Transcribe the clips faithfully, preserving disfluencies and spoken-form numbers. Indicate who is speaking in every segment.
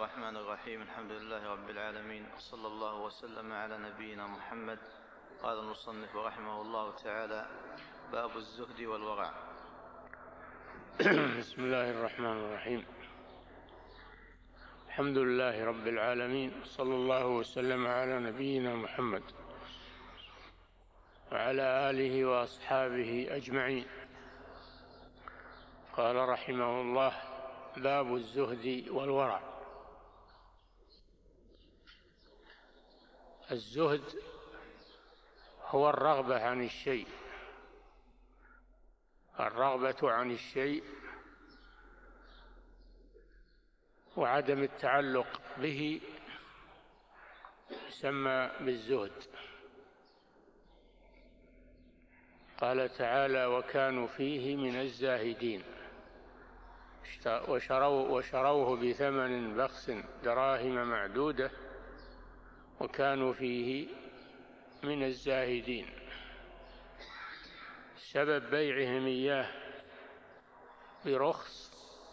Speaker 1: الرحمن الرحيم. الحمد لله رب العالمين، وصلى الله وسلم على نبينا محمد. قال المصنف رحمه الله تعالى: باب الزهد والورع.
Speaker 2: بسم الله الرحمن الرحيم. الحمد لله رب العالمين، صلى الله وسلم على نبينا محمد وعلى آله وأصحابه أجمعين. قال رحمه الله: باب الزهد والورع. الزهد هو الرغبة عن الشيء، الرغبة عن الشيء وعدم التعلق به يسمى بالزهد. قال تعالى: وكانوا فيه من الزاهدين وشروه, وشروه بثمن بخس دراهم معدودة وكانوا فيه من الزاهدين. سبب بيعهم إياه برخص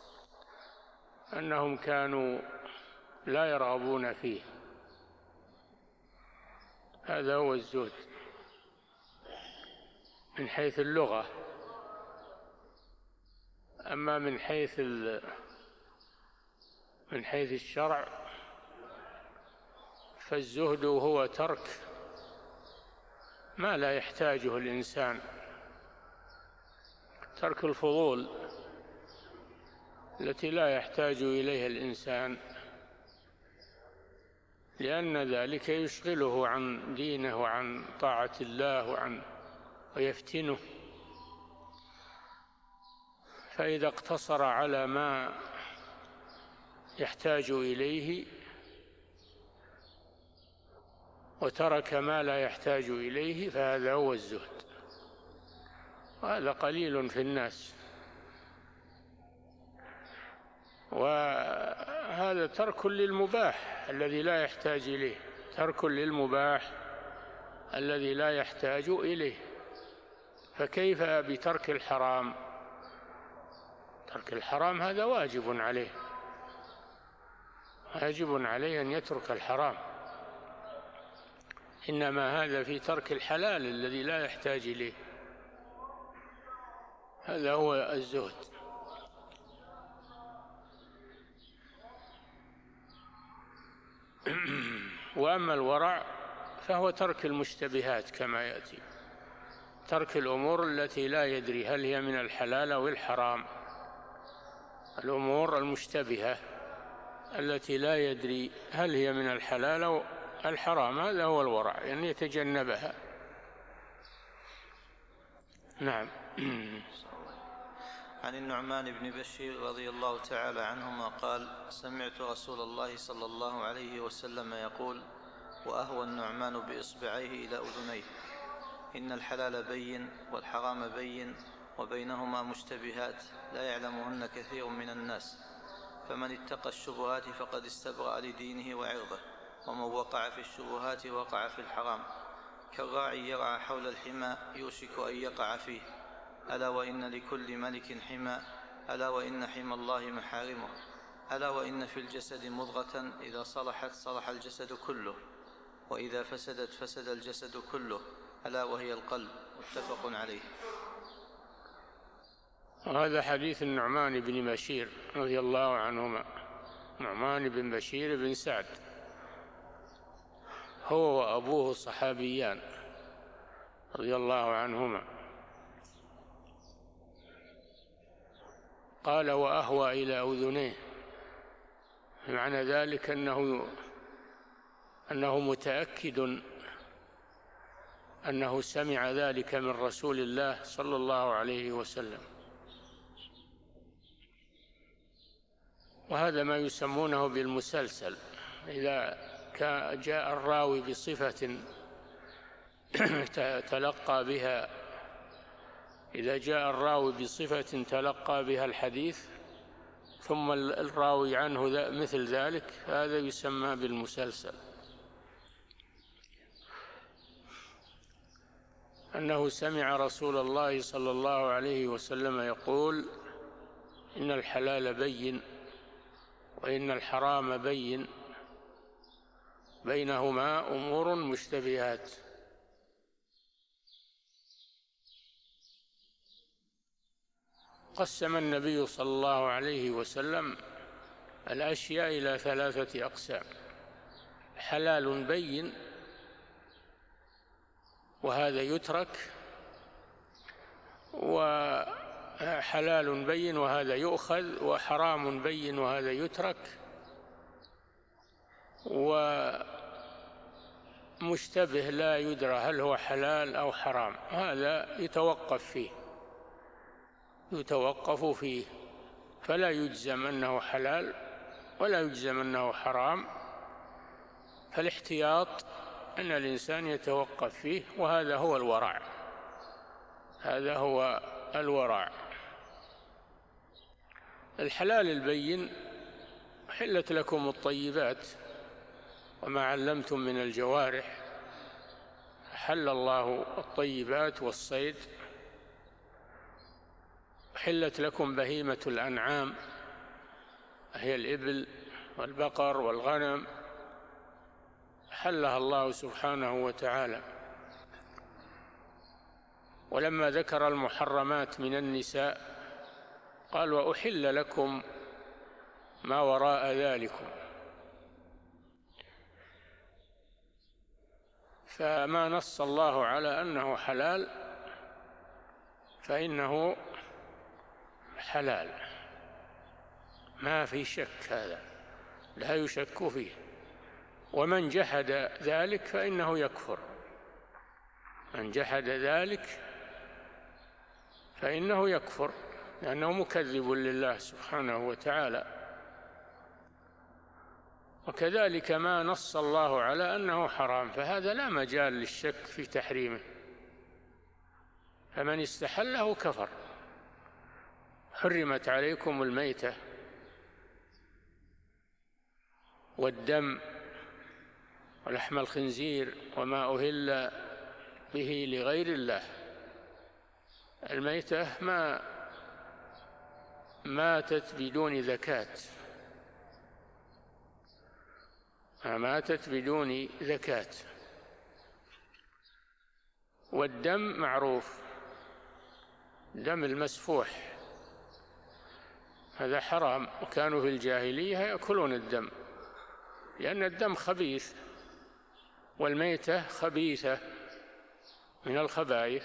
Speaker 2: أنهم كانوا لا يرغبون فيه، هذا هو الزهد من حيث اللغة. أما من حيث من حيث الشرع فالزهد هو ترك ما لا يحتاجه الإنسان، ترك الفضول التي لا يحتاج إليها الإنسان، لأن ذلك يشغله عن دينه وعن طاعة الله وعن ويفتنه. فإذا اقتصر على ما يحتاج إليه وترك ما لا يحتاج إليه فهذا هو الزهد، وهذا قليل في الناس. وهذا ترك للمباح الذي لا يحتاج إليه، ترك للمباح الذي لا يحتاج إليه، فكيف بترك الحرام؟ ترك الحرام هذا واجب عليه، واجب عليه أن يترك الحرام، إنما هذا في ترك الحلال الذي لا يحتاج إليه، هذا هو الزهد. وأما الورع فهو ترك المشتبهات كما يأتي، ترك الأمور التي لا يدري هل هي من الحلال أو الحرام، الأمور المشتبهة التي لا يدري هل هي من الحلال أو الحرام، هذا هو الورع، يعني يتجنبها. نعم.
Speaker 1: عن النعمان بن بشير رضي الله تعالى عنهما قال: سمعت رسول الله صلى الله عليه وسلم يقول: وأهوى النعمان بإصبعيه إلى أذنيه: إن الحلال بين والحرام بين وبينهما مشتبهات لا يعلمهن كثير من الناس، فمن اتقى الشبهات فقد استبرأ لدينه وعرضه، ومن وقع في الشبهات وقع في الحرام، كالراعي يرعى حول الحمى يوشك أن يقع فيه، ألا وإن لكل ملك حمى، ألا وإن حمى الله محارمه، ألا وإن في الجسد مضغة إذا صلحت صلح الجسد كله، وإذا فسدت فسد الجسد كله، ألا وهي القلب. متفق عليه.
Speaker 2: وهذا حديث النعمان بن بشير رضي الله عنهما، نعمان بن بشير بن سعد، هو وأبوه صحابيان رضي الله عنهما. قال: وأهوى إلى أذنيه، معنى ذلك أنه أنه متأكد أنه سمع ذلك من رسول الله صلى الله عليه وسلم، وهذا ما يسمونه بالمسلسل. إذا جاء الراوي بصفة تلقى بها إذا جاء الراوي بصفة تلقى بها الحديث ثم الراوي عنه مثل ذلك، هذا يسمى بالمسلسل. أنه سمع رسول الله صلى الله عليه وسلم يقول: إن الحلال بين وإن الحرام بين بينهما أمور مشتبهات. قسم النبي صلى الله عليه وسلم الأشياء إلى ثلاثة أقسام: حلال بين وهذا يترك، وحلال بين وهذا يؤخذ، وحرام بين وهذا يترك، ومشتبه لا يدرى هل هو حلال أو حرام، هذا يتوقف فيه يتوقف فيه فلا يجزم أنه حلال ولا يجزم أنه حرام، فالاحتياط أن الإنسان يتوقف فيه، وهذا هو الورع هذا هو الورع. الحلال البين: حلت لكم الطيبات وما علمتم من الجوارح، حل الله الطيبات والصيد. حلت لكم بهيمة الأنعام، هي الإبل والبقر والغنم، حلها الله سبحانه وتعالى. ولما ذكر المحرمات من النساء قال: وأحل لكم ما وراء ذلكم. فما نص الله على أنه حلال فإنه حلال، ما في شك، هذا لا يشك فيه. ومن جحد ذلك فإنه يكفر، من جحد ذلك فإنه يكفر، لأنه مكذب لله سبحانه وتعالى. وكذلك ما نص الله على أنه حرام فهذا لا مجال للشك في تحريمه، فمن استحله كفر. حرمت عليكم الميتة والدم ولحم الخنزير وما أهل به لغير الله. الميتة ما ماتت بدون زكاة، ما ماتت بدون زكاة. والدم معروف، دم المسفوح هذا حرام، وكانوا في الجاهلية يأكلون الدم لأن الدم خبيث، والميتة خبيثة من الخبائث.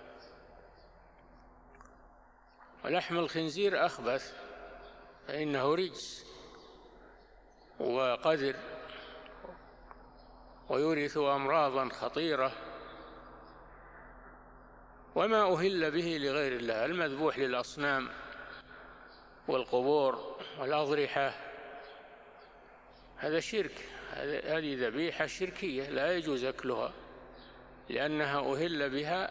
Speaker 2: ولحم الخنزير أخبث فإنه رجس وقذر ويورث أمراضا خطيرة. وما أهل به لغير الله: المذبوح للأصنام والقبور والأضرحة، هذا شرك، هذه ذبيحة شركية لا يجوز أكلها لأنها أهل بها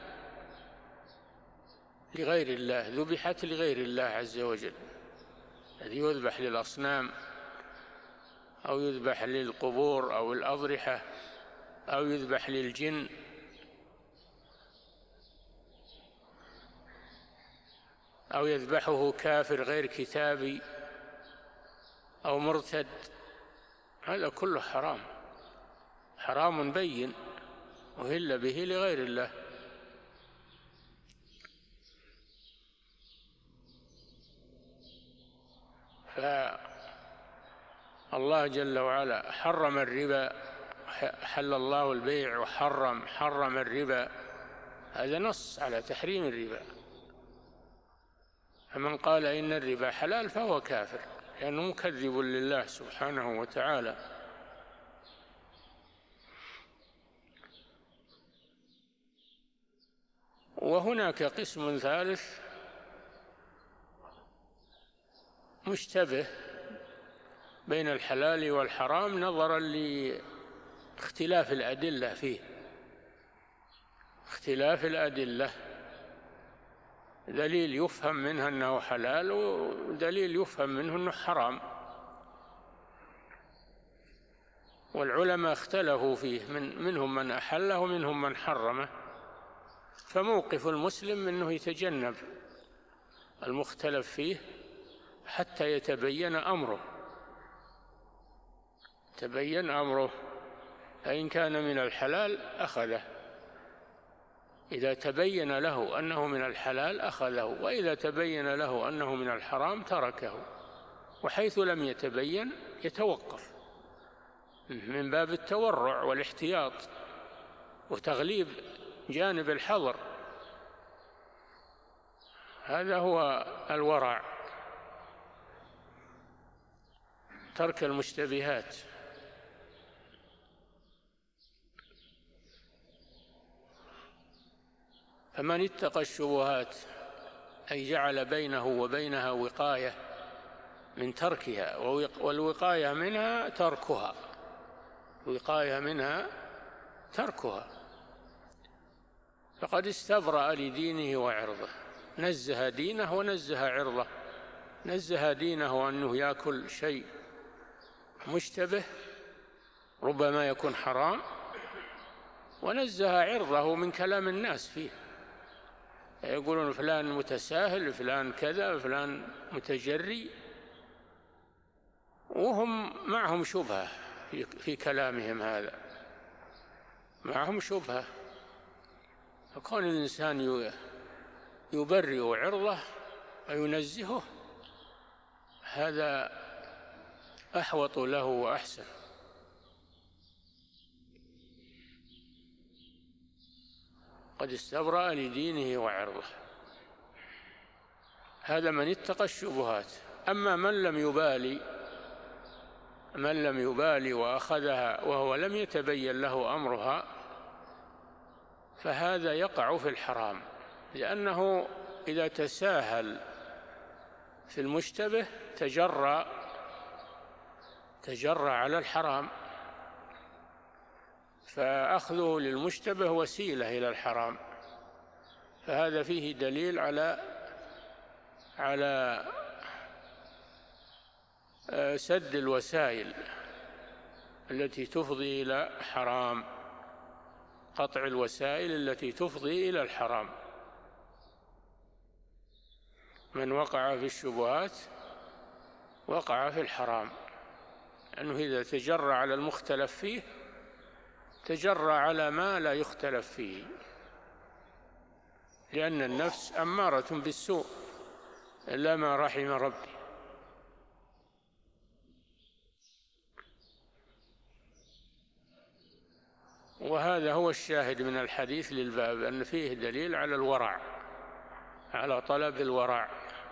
Speaker 2: لغير الله، ذبحت لغير الله عز وجل. الذي يذبح للأصنام أو يذبح للقبور أو الأضرحة أو يذبح للجن أو يذبحه كافر غير كتابي أو مرتد، هذا كله حرام، حرام بين أهل به لغير الله. فالله جل وعلا حرم الربا، حل الله البيع وحرم حرم الربا، هذا نص على تحريم الربا. فمن قال إن الربا حلال فهو كافر لأنه مكذب لله سبحانه وتعالى. وهناك قسم ثالث مشتبه بين الحلال والحرام نظرا لاختلاف الأدلة فيه، اختلاف الأدلة، دليل يفهم منه أنه حلال ودليل يفهم منه أنه حرام، والعلماء اختلفوا فيه، من منهم من أحله ومنهم من حرمه. فموقف المسلم أنه تبين أمره، فإن كان من الحلال أخذه، إذا تبين له أنه من الحلال أخذه، وإذا تبين له أنه من الحرام تركه، وحيث لم يتبين يتوقف من باب التورع والاحتياط وتغليب جانب الحظر. هذا هو الورع، ترك المشتبهات. فمن اتقى الشبهات أي جعل بينه وبينها وقاية من تركها، والوقاية منها تركها، الوقاية منها تركها، فقد استبرأ لدينه وعرضه، نزه دينه ونزه عرضه. نزه دينه أنه يأكل شيء مشتبه ربما يكون حرام، ونزه عرضه من كلام الناس فيه، يقولون فلان متساهل، فلان كذا، فلان متجري، وهم معهم شبهة في كلامهم، هذا معهم شبهة. فكون الإنسان يبرئ عرضه وينزهه هذا أحوط له وأحسن. قد استبرأ لدينه وعرضه، هذا من اتقى الشبهات. أما من لم يبالي من لم يبالي وأخذها وهو لم يتبين له أمرها، فهذا يقع في الحرام، لأنه إذا تساهل في المشتبه تجرى تجرى على الحرام، فأخذه للمشتبه وسيلة إلى الحرام. فهذا فيه دليل على على سد الوسائل التي تفضي إلى حرام، قطع الوسائل التي تفضي إلى الحرام. من وقع في الشبهات وقع في الحرام، لأنه إذا تجرى على المختلف فيه تجرى على ما لا يختلف فيه، لأن النفس أمارة بالسوء إلا ما رحم ربي. وهذا هو الشاهد من الحديث للباب، أن فيه دليل على الورع، على طلب الورع.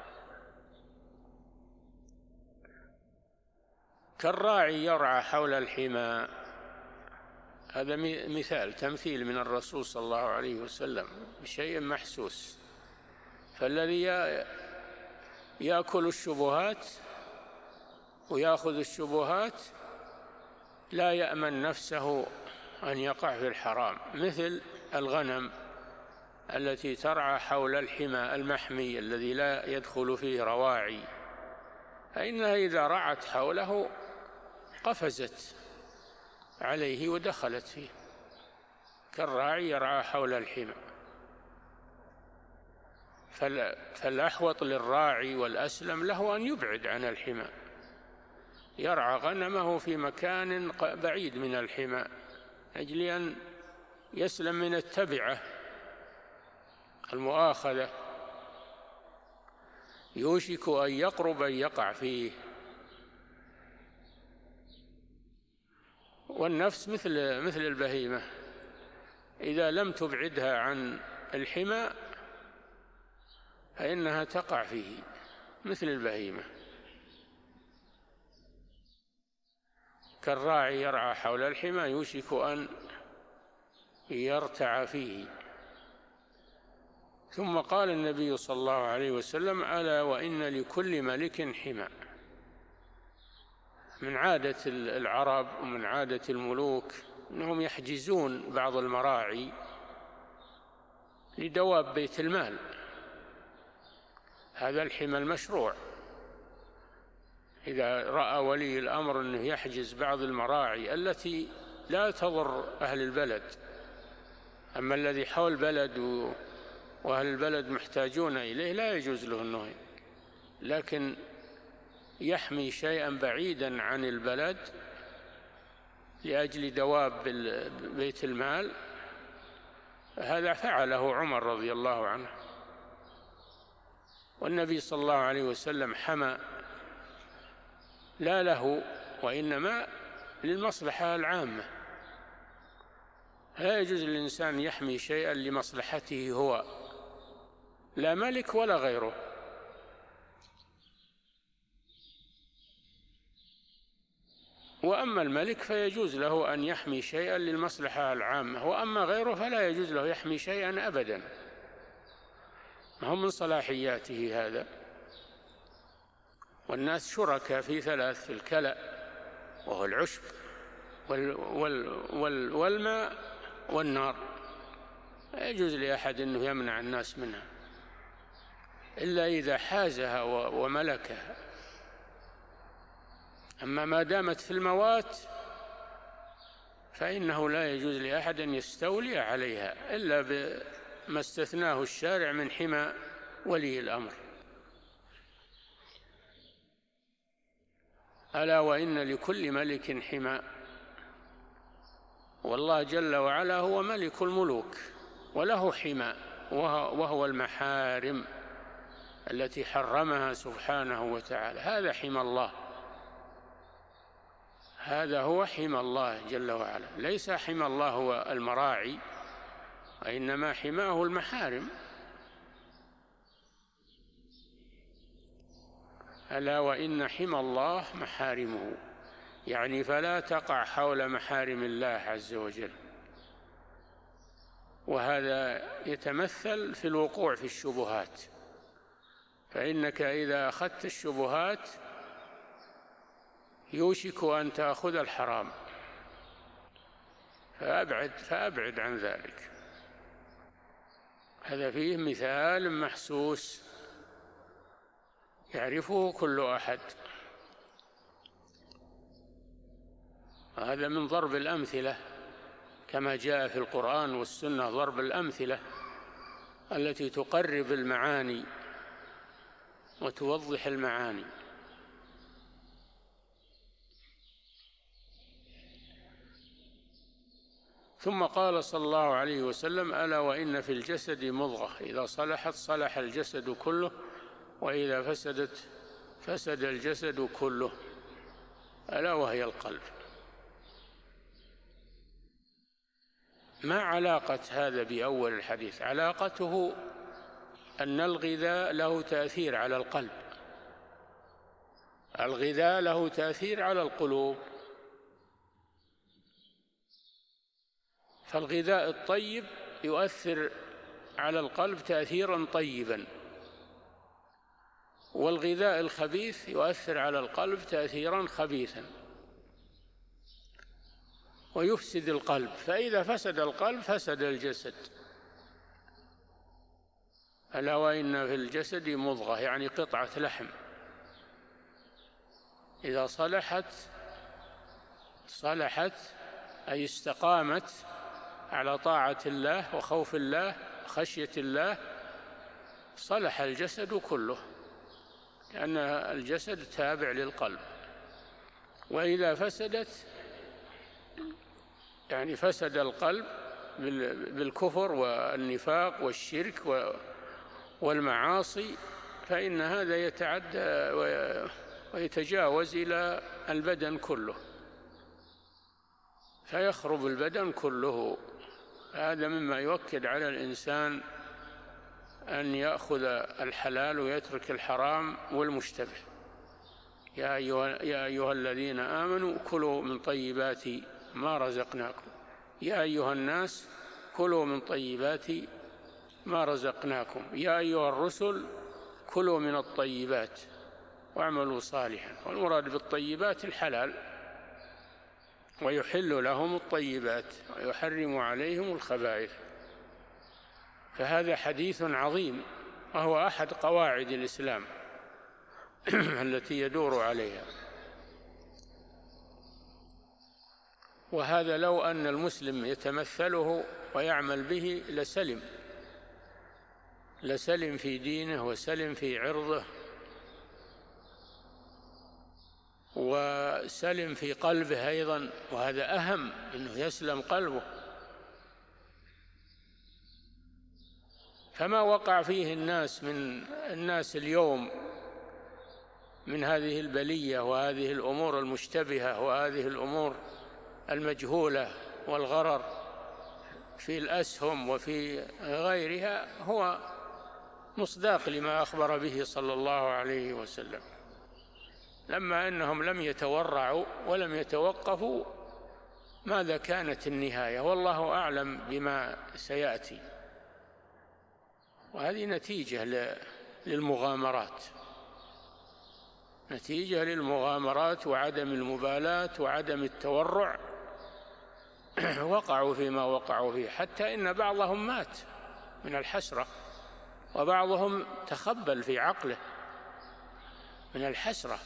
Speaker 2: كالراعي يرعى حول الحمى، هذا مثال تمثيل من الرسول صلى الله عليه وسلم بشيء محسوس. فالذي يأكل الشبهات ويأخذ الشبهات لا يأمن نفسه أن يقع في الحرام، مثل الغنم التي ترعى حول الحمى المحمي الذي لا يدخل فيه رواعي، فإنها إذا رعت حوله قفزت عليه ودخلت فيه، كالراعي يرعى حول الحمى. فالأحوط للراعي والأسلم له أن يبعد عن الحمى، يرعى غنمه في مكان بعيد من الحمى أجل أن يسلم من التبعة المؤاخذة، يوشك أن يقرب أن يقع فيه. والنفس مثل مثل البهيمة، إذا لم تبعدها عن الحمى فإنها تقع فيه مثل البهيمة. كالراعي يرعى حول الحمى يوشك أن يرتع فيه. ثم قال النبي صلى الله عليه وسلم: ألا وإن لكل ملك حمى. من عادة العرب ومن عادة الملوك أنهم يحجزون بعض المراعي لدواب بيت المال، هذا الحمى المشروع. إذا رأى ولي الأمر أنه يحجز بعض المراعي التي لا تضر أهل البلد، أما الذي حول بلد وأهل البلد محتاجون إليه لا يجوز له أنه، لكن يحمي شيئا بعيدا عن البلد لأجل دواب بيت المال، هذا فعله عمر رضي الله عنه، والنبي صلى الله عليه وسلم حمى لا له وإنما للمصلحة العامة. لا يجوز للإنسان يحمي شيئا لمصلحته هو، لا ملك ولا غيره. وأما الملك فيجوز له أن يحمي شيئا للمصلحة العامة، وأما غيره فلا يجوز له يحمي شيئا أبدا، ما هو من صلاحياته هذا. والناس شركاء في ثلاث: في الكلأ وهو العشب وال وال وال والماء والنار. لا يجوز لأحد أنه يمنع الناس منها إلا إذا حازها وملكها. أما ما دامت في الموات فإنه لا يجوز لأحد أن يستولي عليها إلا بما استثناه الشارع من حمى ولي الأمر. ألا وإن لكل ملك حمى، والله جل وعلا هو ملك الملوك وله حمى، وهو المحارم التي حرمها سبحانه وتعالى. هذا حمى الله، هذا هو حمى الله جل وعلا. ليس حمى الله هو المراعي، وإنما حماه المحارم. ألا وإن حمى الله محارمه، يعني فلا تقع حول محارم الله عز وجل. وهذا يتمثل في الوقوع في الشبهات، فإنك إذا أخذت الشبهات يوشك أن تأخذ الحرام، فأبعد فأبعد عن ذلك. هذا فيه مثال محسوس يعرفه كل أحد. هذا من ضرب الأمثلة كما جاء في القرآن والسنة، ضرب الأمثلة التي تقرب المعاني وتوضح المعاني. ثم قال صلى الله عليه وسلم: ألا وإن في الجسد مضغة إذا صلحت صلح الجسد كله وإذا فسدت فسد الجسد كله، ألا وهي القلب. ما علاقة هذا بأول الحديث؟ علاقته أن الغذاء له تأثير على القلب، الغذاء له تأثير على القلوب. فالغذاء الطيب يؤثر على القلب تأثيرا طيبا، والغذاء الخبيث يؤثر على القلب تأثيرا خبيثا ويفسد القلب. فإذا فسد القلب فسد الجسد. ألا وإن في الجسد مضغة، يعني قطعة لحم، إذا صلحت صلحت أي استقامت على طاعة الله وخوف الله خشية الله، صلح الجسد كله، لأن الجسد تابع للقلب. وإذا فسدت يعني فسد القلب بالكفر والنفاق والشرك والمعاصي، فإن هذا يتعدى ويتجاوز إلى البدن كله، فيخرب البدن كله. هذا مما يؤكد على الإنسان أن يأخذ الحلال ويترك الحرام والمشتبه. يا أيها, يا أيها الذين آمنوا كلوا من طيبات ما رزقناكم، يا أيها الناس كلوا من طيبات ما رزقناكم، يا أيها الرسل كلوا من الطيبات واعملوا صالحا. والمراد بالطيبات الحلال، ويحل لهم الطيبات ويحرم عليهم الخبائث. فهذا حديث عظيم، وهو أحد قواعد الإسلام التي يدور عليها. وهذا لو أن المسلم يتمثله ويعمل به لسلم لسلم في دينه وسلم في عرضه، وسلم في قلبه أيضا، وهذا أهم، أنه يسلم قلبه. فما وقع فيه الناس من الناس اليوم من هذه البلية وهذه الأمور المشتبهة وهذه الأمور المجهولة والغرر في الأسهم وفي غيرها هو مصداق لما أخبر به صلى الله عليه وسلم، لما أنهم لم يتورعوا ولم يتوقفوا ماذا كانت النهاية، والله أعلم بما سيأتي. وهذه نتيجة للمغامرات، نتيجة للمغامرات وعدم المبالاة وعدم التورع. وقعوا فيما وقعوا فيه، حتى إن بعضهم مات من الحسرة، وبعضهم تخبل في عقله من الحسرة.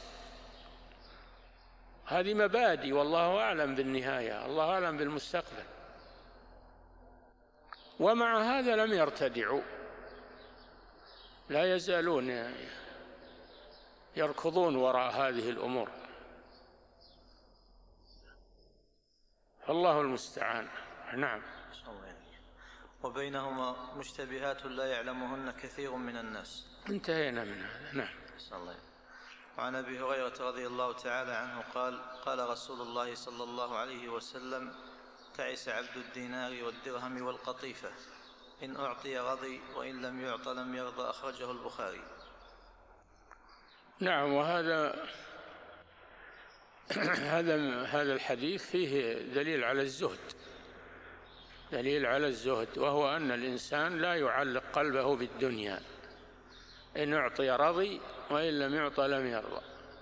Speaker 2: هذه مبادئ، والله أعلم بالنهاية، الله أعلم بالمستقبل. ومع هذا لم يرتدعوا، لا يزالون يركضون وراء هذه الأمور، الله المستعان. نعم.
Speaker 1: وبينهما مشتبهات لا يعلمهن كثير من الناس.
Speaker 2: انتهينا من هذا. نعم.
Speaker 1: وعن أبي هريرة رضي الله تعالى عنه قال: قال رسول الله صلى الله عليه وسلم: تعس عبد الدينار والدرهم والقطيفة، إن أعطي رضي وإن لم يعط لم يرضى. أخرجه البخاري.
Speaker 2: نعم. وهذا هذا هذا الحديث فيه دليل على الزهد، دليل على الزهد، وهو أن الإنسان لا يعلق قلبه بالدنيا، إن أعطي رضي وإن لم يعط لم يرضى.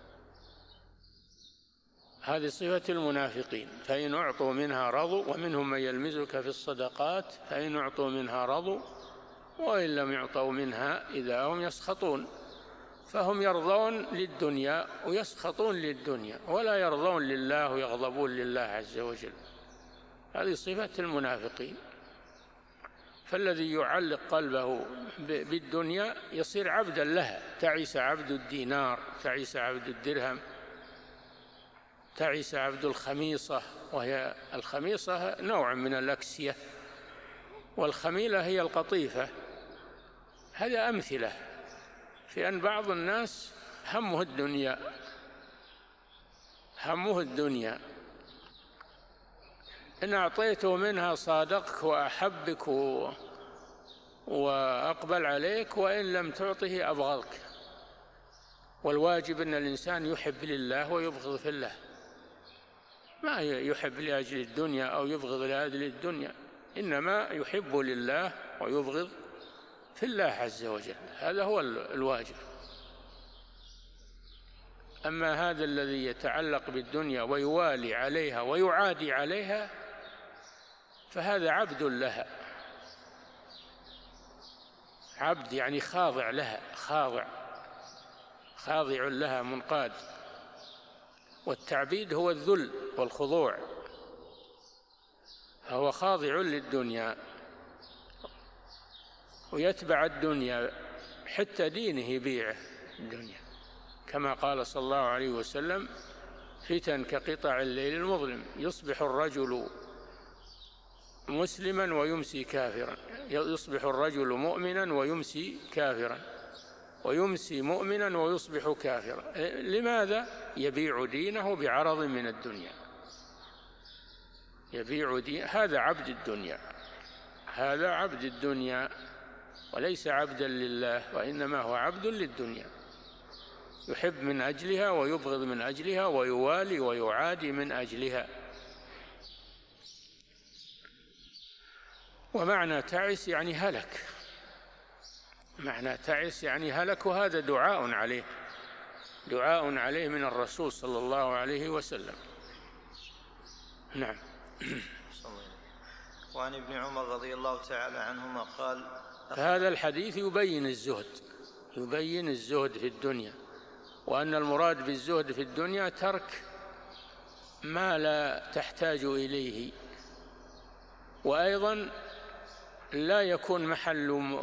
Speaker 2: هذه صفة المنافقين، فإن أعطوا منها رضوا، ومنهم من يلمزك في الصدقات فإن أعطوا منها رضوا وإن لم يعطوا منها إذا هم يسخطون. فهم يرضون للدنيا ويسخطون للدنيا، ولا يرضون لله ويغضبون لله عز وجل. هذه صفة المنافقين. فالذي يعلق قلبه بالدنيا يصير عبدا لها. تعس عبد الدينار، تعس عبد الدرهم، تعس عبد الخميصة، وهي الخميصة نوع من الأكسية، والخميلة هي القطيفة. هذا أمثلة في أن بعض الناس همه الدنيا، همه الدنيا، إن أعطيته منها صادقك وأحبك وأقبل عليك، وإن لم تعطه أبغضك. والواجب أن الإنسان يحب لله ويبغض في الله، ما يحب لأجل الدنيا أو يبغض لأجل الدنيا، إنما يحب لله ويبغض في الله عز وجل. هذا هو الواجب. أما هذا الذي يتعلق بالدنيا ويوالي عليها ويعادي عليها فهذا عبد لها، عبد يعني خاضع لها، خاضع خاضع لها منقاد. والتعبيد هو الذل والخضوع، فهو خاضع للدنيا ويتبع الدنيا، حتى دينه يبيعه الدنيا، كما قال صلى الله عليه وسلم: فتن كقطع الليل المظلم، يصبح الرجل مسلما ويمسي كافرا، يصبح الرجل مؤمنا ويمسي كافرا، ويمسي مؤمنا ويصبح كافرا. لماذا؟ يبيع دينه بعرض من الدنيا، يبيع دين. هذا عبد الدنيا، هذا عبد الدنيا، وليس عبدا لله، وإنما هو عبد للدنيا، يحب من أجلها ويبغض من أجلها ويوالي ويعادي من أجلها. ومعنى تعس يعني هلك، معنى تعس يعني هلك، وهذا دعاء عليه، دعاء عليه من الرسول صلى الله عليه وسلم. نعم.
Speaker 1: وعن ابن عمر رضي الله تعالى عنهما قال:
Speaker 2: هذا الحديث يبين الزهد، يبين الزهد في الدنيا، وأن المراد بالزهد في الدنيا ترك ما لا تحتاج إليه، وأيضا لا يكون محل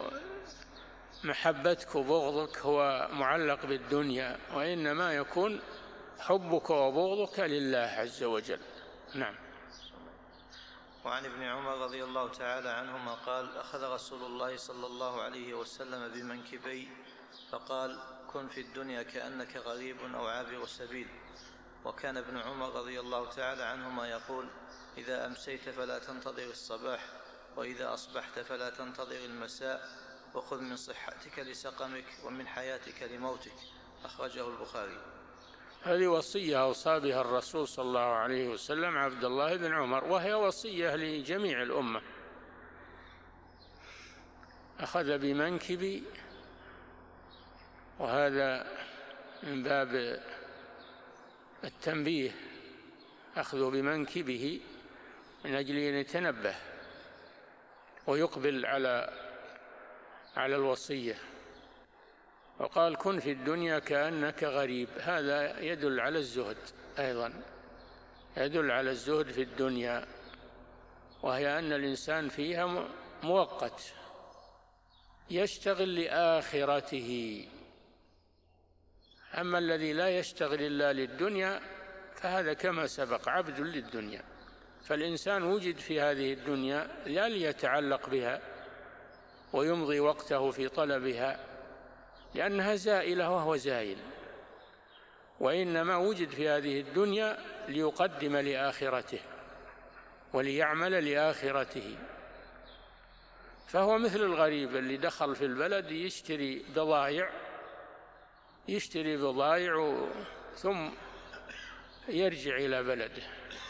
Speaker 2: محبتك وبغضك هو معلق بالدنيا، وإنما يكون حبك وبغضك لله عز وجل. نعم.
Speaker 1: وعن ابن عمر رضي الله تعالى عنهما قال: أخذ رسول الله صلى الله عليه وسلم بمنكبي فقال: كن في الدنيا كأنك غريب أو عابر سبيل. وكان ابن عمر رضي الله تعالى عنهما يقول: إذا أمسيت فلا تنتظر الصباح، وإذا أصبحت فلا تنتظر المساء، وخذ من صحتك لسقمك ومن حياتك لموتك. أخرجه البخاري.
Speaker 2: هذه وصية أوصى بها الرسول صلى الله عليه وسلم عبد الله بن عمر، وهي وصية لجميع الأمة. أخذ بمنكبي، وهذا من باب التنبيه، أخذ بمنكبه من أجل أن يتنبه ويقبل على على الوصية. وقال: كن في الدنيا كأنك غريب. هذا يدل على الزهد، أيضا يدل على الزهد في الدنيا، وهي أن الإنسان فيها مؤقت، يشتغل لآخرته. أما الذي لا يشتغل إلا للدنيا فهذا كما سبق عبد للدنيا. فالإنسان وجد في هذه الدنيا لا ليتعلق بها ويمضي وقته في طلبها، لأنها زائلة وهو زائل، وإنما وجد في هذه الدنيا ليقدم لآخرته وليعمل لآخرته. فهو مثل الغريب اللي دخل في البلد يشتري بضائع يشتري بضائع ثم يرجع إلى بلده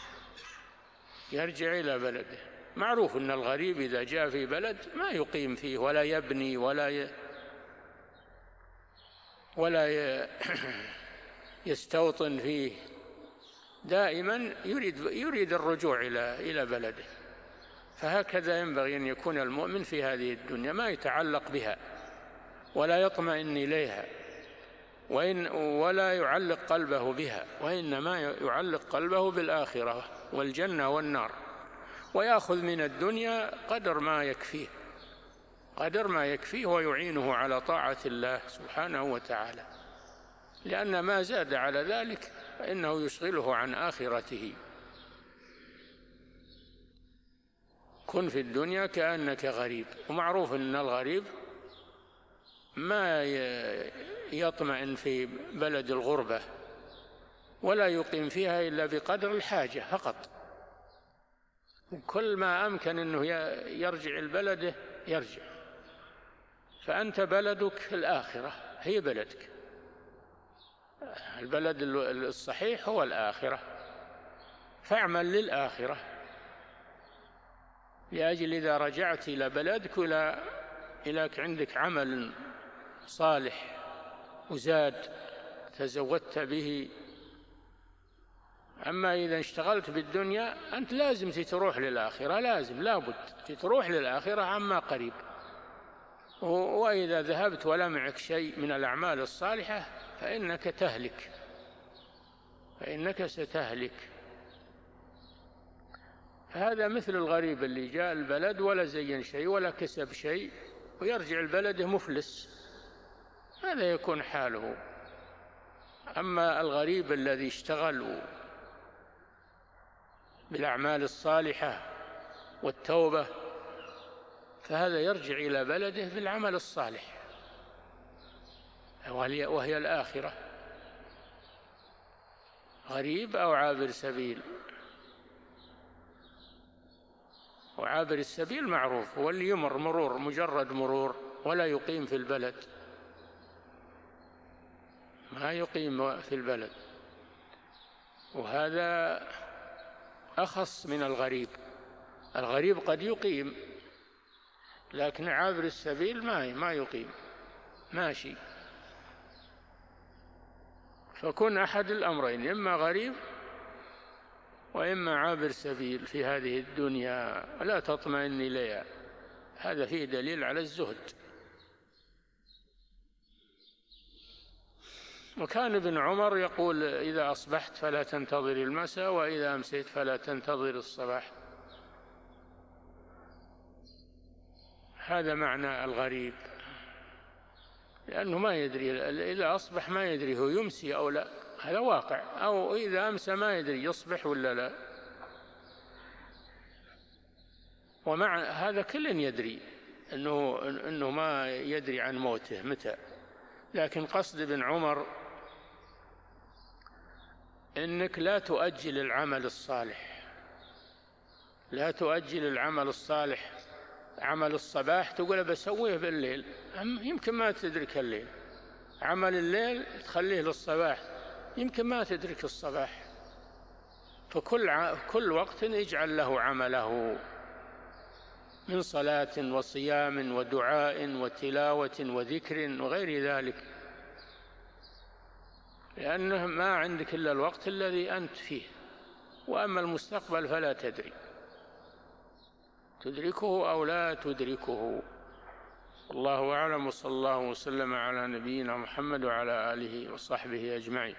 Speaker 2: يرجع إلى بلده معروف أن الغريب إذا جاء في بلد ما يقيم فيه ولا يبني ولا ي... ولا ي... يستوطن فيه، دائما يريد يريد الرجوع إلى إلى بلده. فهكذا ينبغي أن يكون المؤمن في هذه الدنيا، ما يتعلق بها ولا يطمئن إليها، وإن ولا يعلق قلبه بها، وإنما يعلق قلبه بالآخرة والجنة والنار، ويأخذ من الدنيا قدر ما يكفيه قدر ما يكفيه ويعينه على طاعة الله سبحانه وتعالى، لأن ما زاد على ذلك فإنه يشغله عن آخرته. كن في الدنيا كأنك غريب. ومعروف أن الغريب ما يطمئن في بلد الغربة ولا يقيم فيها إلا بقدر الحاجة فقط، كل ما أمكن أنه يرجع البلد يرجع. فأنت بلدك الآخرة، هي بلدك، البلد الصحيح هو الآخرة، فاعمل للآخرة لأجل إذا رجعت إلى بلدك إلى إلى عندك عمل صالح وزاد تزودت به. أما إذا اشتغلت بالدنيا أنت لازم تروح للآخرة، لازم لابد تروح للآخرة عما قريب. وإذا ذهبت ولا معك شيء من الأعمال الصالحة فإنك تهلك فإنك ستهلك. هذا مثل الغريب اللي جاء البلد ولا زين شيء ولا كسب شيء ويرجع البلد مفلس، هذا يكون حاله. أما الغريب الذي اشتغل بالأعمال الصالحة والتوبة فهذا يرجع إلى بلده بالعمل الصالح، وهي الآخرة. غريب أو عابر سبيل. وعابر السبيل معروف هو اللي يمر مرور مجرد مرور ولا يقيم في البلد، ما يقيم في البلد، وهذا أخص من الغريب. الغريب قد يقيم، لكن عابر السبيل ما ما يقيم، ماشي. فكن أحد الأمرين، إما غريب وإما عابر سبيل في هذه الدنيا، لا تطمئن إليها. هذا فيه دليل على الزهد. وكان ابن عمر يقول: إذا أصبحت فلا تنتظر المساء، وإذا أمسيت فلا تنتظر الصباح. هذا معنى الغريب، لأنه ما يدري، إذا أصبح ما يدري هو يمسي أو لا، هذا واقع. أو إذا أمسى ما يدري يصبح ولا لا. ومع هذا كل يدري أنه, أنه ما يدري عن موته متى. لكن قصد ابن عمر إنك لا تؤجل العمل الصالح، لا تؤجل العمل الصالح. عمل الصباح تقول بسويه بالليل، يمكن ما تدرك الليل. عمل الليل تخليه للصباح، يمكن ما تدرك الصباح. فكل ع... كل وقت اجعل له عمله من صلاة وصيام ودعاء وتلاوة وذكر وغير ذلك، لأنه ما عندك إلا الوقت الذي أنت فيه، وأما المستقبل فلا تدري تدركه أو لا تدركه. الله أعلم، وصلى الله وسلم على نبينا محمد وعلى آله وصحبه أجمعين.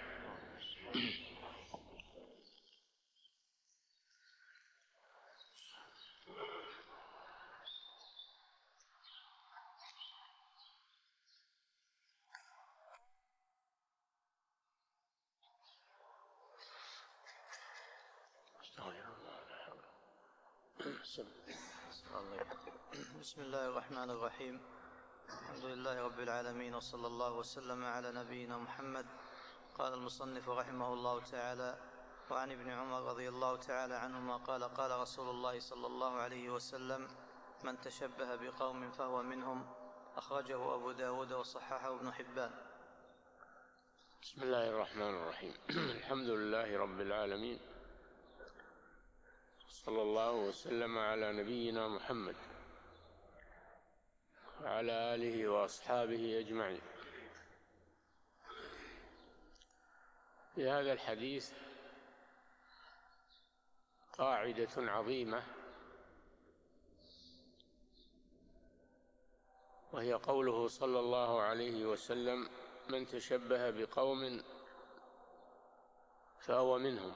Speaker 1: بسم الله الرحمن الرحيم. الحمد لله رب العالمين، وصلى الله وسلم على نبينا محمد. قال المصنف رحمه الله تعالى: وعن ابن عمر رضي الله تعالى عنهما قال: قال رسول الله صلى الله عليه وسلم: من تشبه بقوم فهو منهم. أخرجه أبو داود وصححه ابن حبان.
Speaker 2: بسم الله الرحمن الرحيم. الحمد لله رب العالمين، صلى الله وسلم على نبينا محمد وعلى آله وأصحابه أجمعين. في هذا الحديث قاعدة عظيمة، وهي قوله صلى الله عليه وسلم: من تشبه بقوم فهو منهم.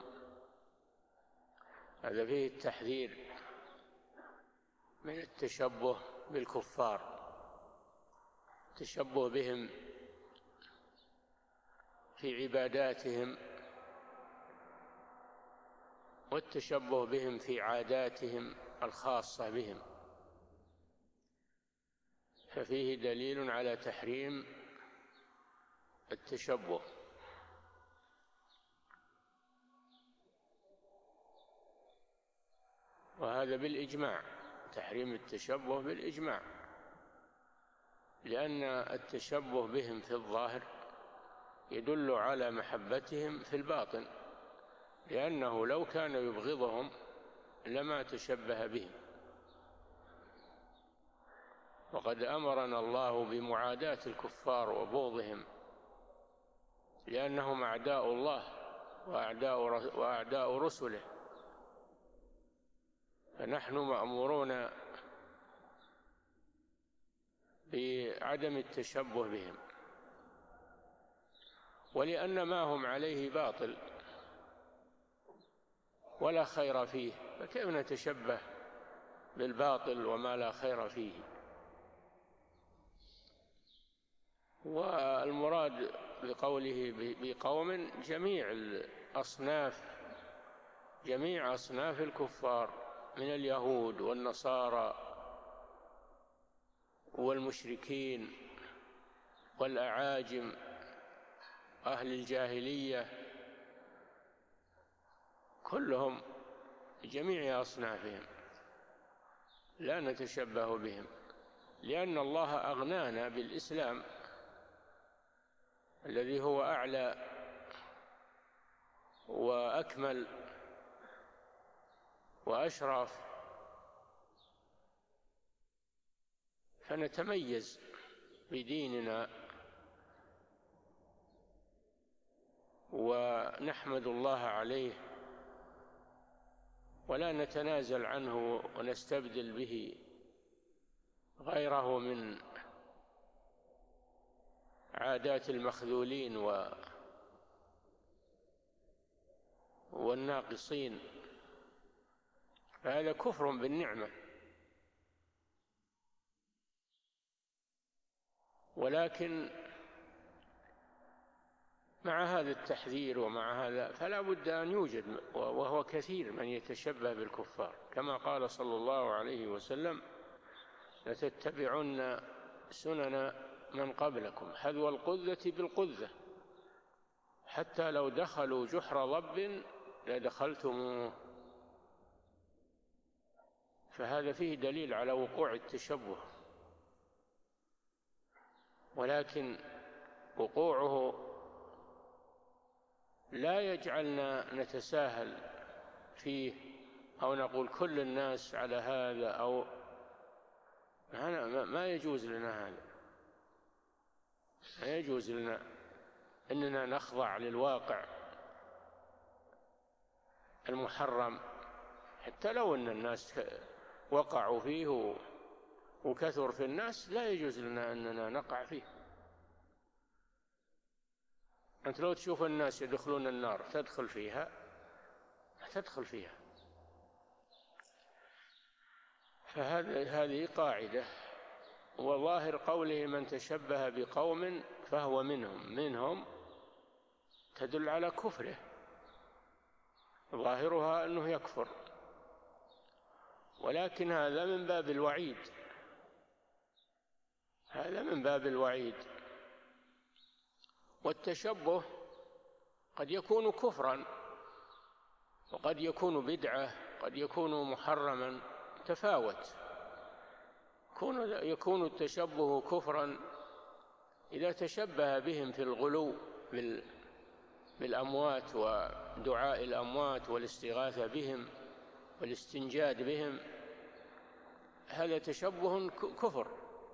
Speaker 2: هذا فيه التحذير من التشبه بالكفار، التشبه بهم في عباداتهم، والتشبه بهم في عاداتهم الخاصة بهم، ففيه دليل على تحريم التشبه. وهذا بالإجماع، تحريم التشبه بالإجماع، لأن التشبه بهم في الظاهر يدل على محبتهم في الباطن، لأنه لو كان يبغضهم لما تشبه بهم. وقد أمرنا الله بمعاداة الكفار وبغضهم، لأنهم أعداء الله وأعداء وأعداء رسله، فنحن مأمورون بعدم التشبه بهم. ولأن ما هم عليه باطل ولا خير فيه، فكيف نتشبه بالباطل وما لا خير فيه؟ والمراد بقوله بقوم جميع الأصناف، جميع أصناف الكفار من اليهود والنصارى والمشركين والأعاجم أهل الجاهلية، كلهم جميع أصنافهم لا نتشبه بهم، لأن الله أغنانا بالإسلام الذي هو أعلى وأكمل وأشرف، فنتميز بديننا ونحمد الله عليه، ولا نتنازل عنه ونستبدل به غيره من عادات المخذولين و والناقصين، فهذا كفر بالنعمة. ولكن مع هذا التحذير ومع هذا فلا بد أن يوجد، وهو كثير، من يتشبه بالكفار، كما قال صلى الله عليه وسلم: لتتبعن سنن من قبلكم حذو القذة بالقذة حتى لو دخلوا جحر ضب لدخلتموه. فهذا فيه دليل على وقوع التشبه، ولكن وقوعه لا يجعلنا نتساهل فيه أو نقول كل الناس على هذا، أو ما يجوز لنا هذا، ما يجوز لنا أننا نخضع للواقع المحرم حتى لو أن الناس وقعوا فيه وكثر في الناس، لا يجوز لنا أننا نقع فيه. أنت لو تشوف الناس يدخلون النار تدخل فيها، تدخل فيها. فهذه هذه قاعدة، وظاهر قوله: من تشبه بقوم فهو منهم، منهم تدل على كفره، ظاهرها أنه يكفر، ولكن هذا من باب الوعيد، هذا من باب الوعيد. والتشبه قد يكون كفرا وقد يكون بدعة، قد يكون محرما، تفاوت. يكون التشبه كفرا إذا تشبه بهم في الغلو بالأموات ودعاء الأموات والاستغاثة بهم والاستنجاد بهم، هذا تشبه كفر،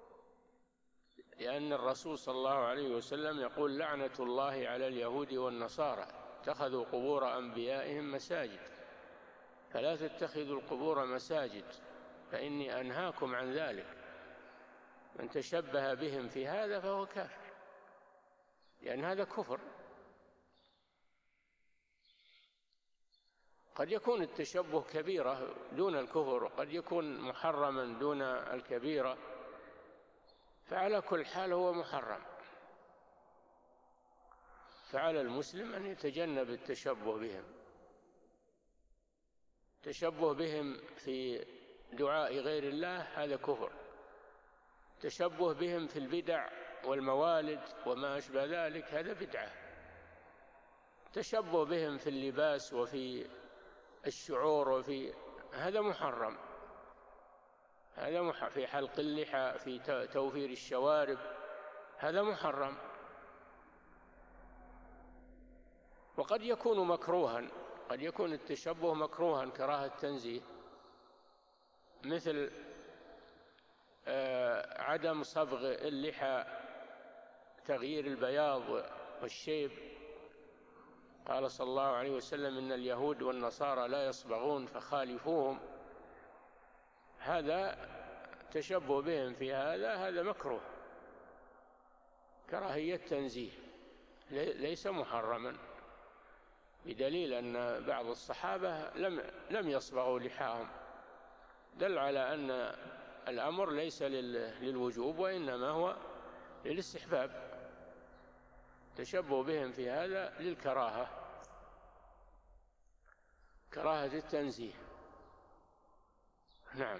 Speaker 2: لأن الرسول صلى الله عليه وسلم يقول: لعنة الله على اليهود والنصارى اتخذوا قبور أنبيائهم مساجد، فلا تتخذوا القبور مساجد فإني أنهاكم عن ذلك. من تشبه بهم في هذا فهو كافر، لأن هذا كفر. قد يكون التشبه كبيرة دون الكفر، وقد يكون محرما دون الكبيرة، فعلى كل حال هو محرم. فعلى المسلم أن يتجنب التشبه بهم. التشبه بهم في دعاء غير الله هذا كفر، التشبه بهم في البدع والموالد وما أشبه ذلك هذا بدعة، التشبه بهم في اللباس وفي الشعور وفي هذا محرم، هذا محرم، في حلق اللحى، في توفير الشوارب، هذا محرم. وقد يكون مكروها، قد يكون التشبه مكروها كراهة تنزيه، مثل عدم صبغ اللحى، تغيير البياض والشيب. قال صلى الله عليه وسلم: إن اليهود والنصارى لا يصبغون فخالفوهم. هذا تشبه بهم في هذا، هذا مكروه كراهية تنزيه، ليس محرما، بدليل أن بعض الصحابة لم لم يصبغوا لحاهم، دل على أن الأمر ليس للوجوب وإنما هو للاستحباب. تشبه بهم في هذا للكراهة، كراهة التنزيه. نعم.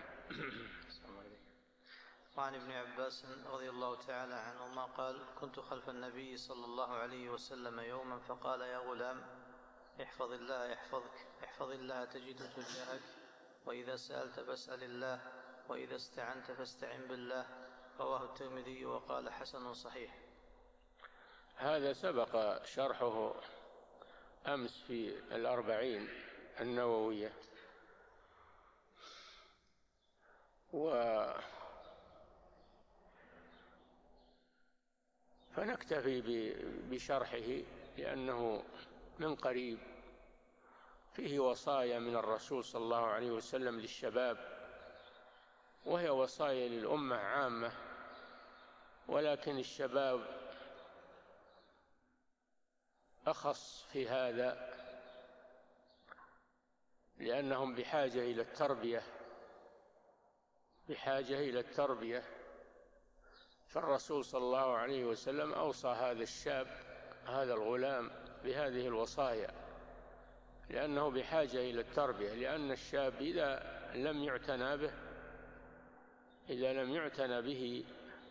Speaker 1: وعن ابن عباس رضي الله تعالى عنهما قال: كنت خلف النبي صلى الله عليه وسلم يوما فقال: يا غلام، احفظ الله يحفظك، احفظ الله تجده تجاهك، وإذا سألت فاسأل الله، وإذا استعنت فاستعن بالله. رواه الترمذي وقال: حسن صحيح.
Speaker 2: هذا سبق شرحه أمس في الأربعين النووية، و فنكتفي بشرحه لأنه من قريب، فيه وصايا من الرسول صلى الله عليه وسلم للشباب، وهي وصايا للأمة عامة، ولكن الشباب أخص في هذا، لأنهم بحاجة إلى التربية، بحاجة إلى التربية. فالرسول صلى الله عليه وسلم أوصى هذا الشاب هذا الغلام بهذه الوصايا، لأنه بحاجة إلى التربية، لأن الشاب إذا لم يعتنى به إذا لم يعتنى به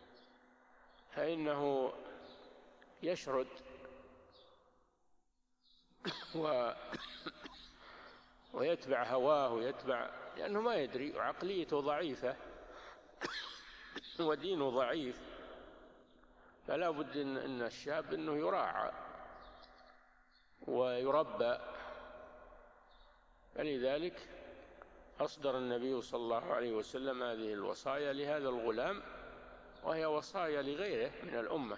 Speaker 2: فإنه يشرد و ويتبع هواه ويتبع، لأنه ما يدري، وعقليته ضعيفة ودينه ضعيف، فلا بد أن الشاب أنه يراعى ويربى. فلذلك أصدر النبي صلى الله عليه وسلم هذه الوصايا لهذا الغلام، وهي وصايا لغيره من الأمة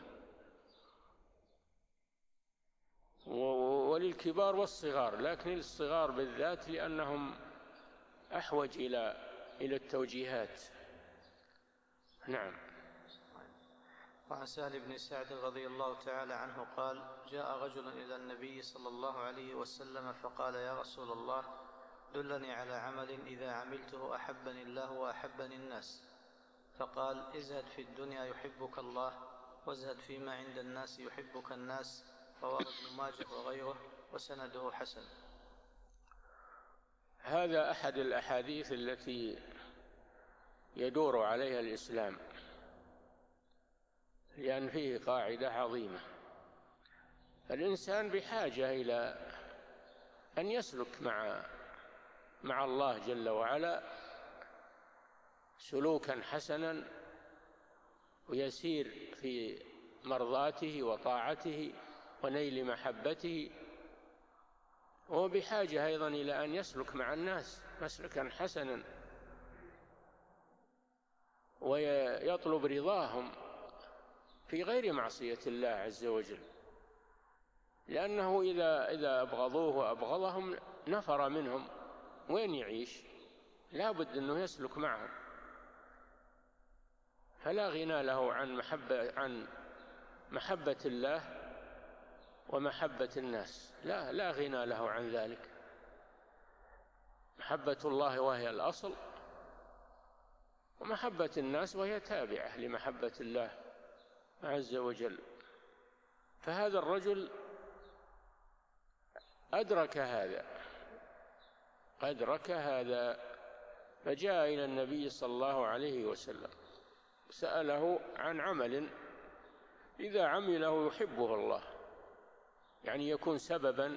Speaker 2: وللكبار والصغار، لكن للصغار بالذات لأنهم أحوج إلى إلى التوجيهات. نعم.
Speaker 1: وعن سهل بن سعد رضي الله تعالى عنه قال: جاء رجل إلى النبي صلى الله عليه وسلم فقال: يا رسول الله، دلني على عمل إذا عملته أحبني الله وأحبني الناس. فقال: ازهد في الدنيا يحبك الله، وازهد فيما عند الناس يحبك الناس. رواه ابن ماجه وغيره، وسنده حسن.
Speaker 2: هذا أحد الأحاديث التي يدور عليها الإسلام، لأن فيه قاعدة عظيمة: الإنسان بحاجة إلى أن يسلك مع مع الله جل وعلا سلوكا حسنا، ويسير في مرضاته وطاعته ونيل محبته، وهو بحاجة أيضا إلى أن يسلك مع الناس مسلكا حسنا ويطلب رضاهم في غير معصية الله عز وجل، لأنه إذا إذا أبغضوه وأبغضهم نفر منهم، وين يعيش؟ لا بد أنه يسلك معهم، فلا غنى له عن محبة عن محبة الله ومحبة الناس، لا لا غنى له عن ذلك. محبة الله وهي الأصل، ومحبة الناس وهي تابعة لمحبة الله عز وجل. فهذا الرجل أدرك هذا أدرك هذا فجاء إلى النبي صلى الله عليه وسلم، سأله عن عمل إذا عمله يحبه الله، يعني يكون سببا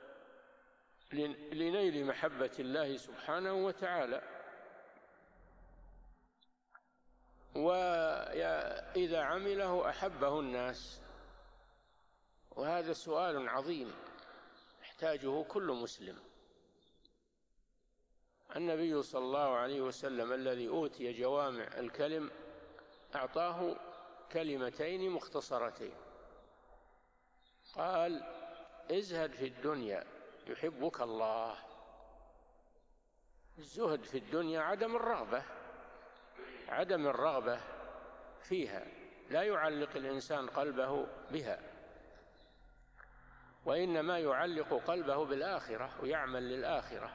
Speaker 2: لنيل محبة الله سبحانه وتعالى. وإذا عمله أحبه الناس، وهذا سؤال عظيم يحتاجه كل مسلم. النبي صلى الله عليه وسلم الذي أوتي جوامع الكلم أعطاه كلمتين مختصرتين، قال: ازهد في الدنيا يحبك الله. الزهد في الدنيا عدم الرغبة عدم الرغبة فيها، لا يعلق الإنسان قلبه بها، وإنما يعلق قلبه بالآخرة ويعمل للآخرة.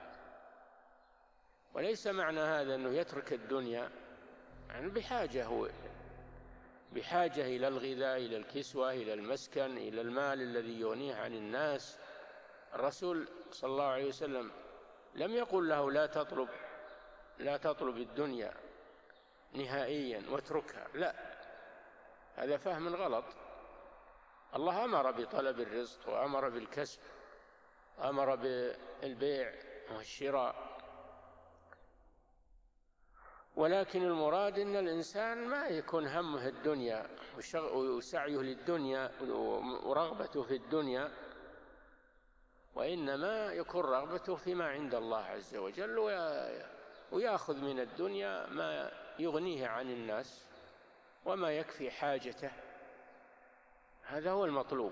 Speaker 2: وليس معنى هذا أنه يترك الدنيا، يعني بحاجة هو بحاجة إلى الغذاء، إلى الكسوة، إلى المسكن، إلى المال الذي يغنيه عن الناس. الرسول صلى الله عليه وسلم لم يقل له لا تطلب لا تطلب الدنيا نهائيا واتركها، لا، هذا فهم غلط. الله أمر بطلب الرزق، وأمر بالكسب، وأمر بالبيع والشراء، ولكن المراد أن الإنسان ما يكون همه الدنيا وسعيه للدنيا ورغبته في الدنيا، وإنما يكون رغبته فيما عند الله عز وجل، ويأخذ من الدنيا ما يغنيه عن الناس وما يكفي حاجته. هذا هو المطلوب.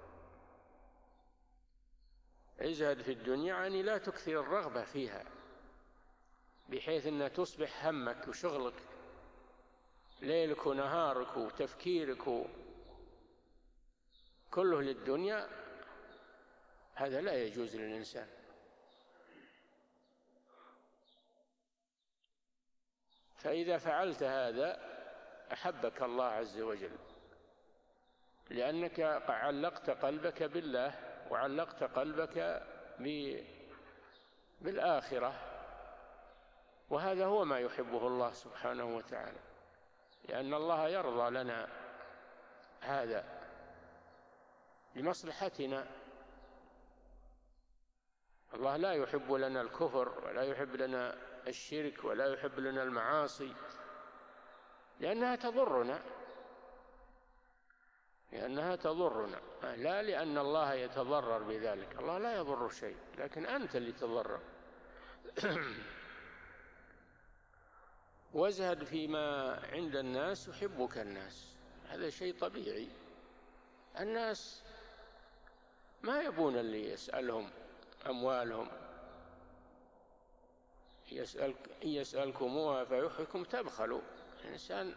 Speaker 2: ازهد في الدنيا يعني لا تكثر الرغبة فيها بحيث أنها تصبح همك وشغلك، ليلك ونهارك وتفكيرك كله للدنيا. هذا لا يجوز للإنسان. فإذا فعلت هذا أحبك الله عز وجل، لأنك علقت قلبك بالله وعلقت قلبك بالآخرة، وهذا هو ما يحبه الله سبحانه وتعالى، لأن الله يرضى لنا هذا لمصلحتنا. الله لا يحب لنا الكفر ولا يحب لنا الشرك ولا يحب لنا المعاصي، لأنها تضرنا لأنها تضرنا لا لأن الله يتضرر بذلك. الله لا يضر شيء، لكن أنت اللي تضرر. وازهد فيما عند الناس يحبك الناس، هذا شيء طبيعي. الناس ما يبون اللي يسألهم أموالهم، يسأل يسألكموها فيحكم تبخلوا. الإنسان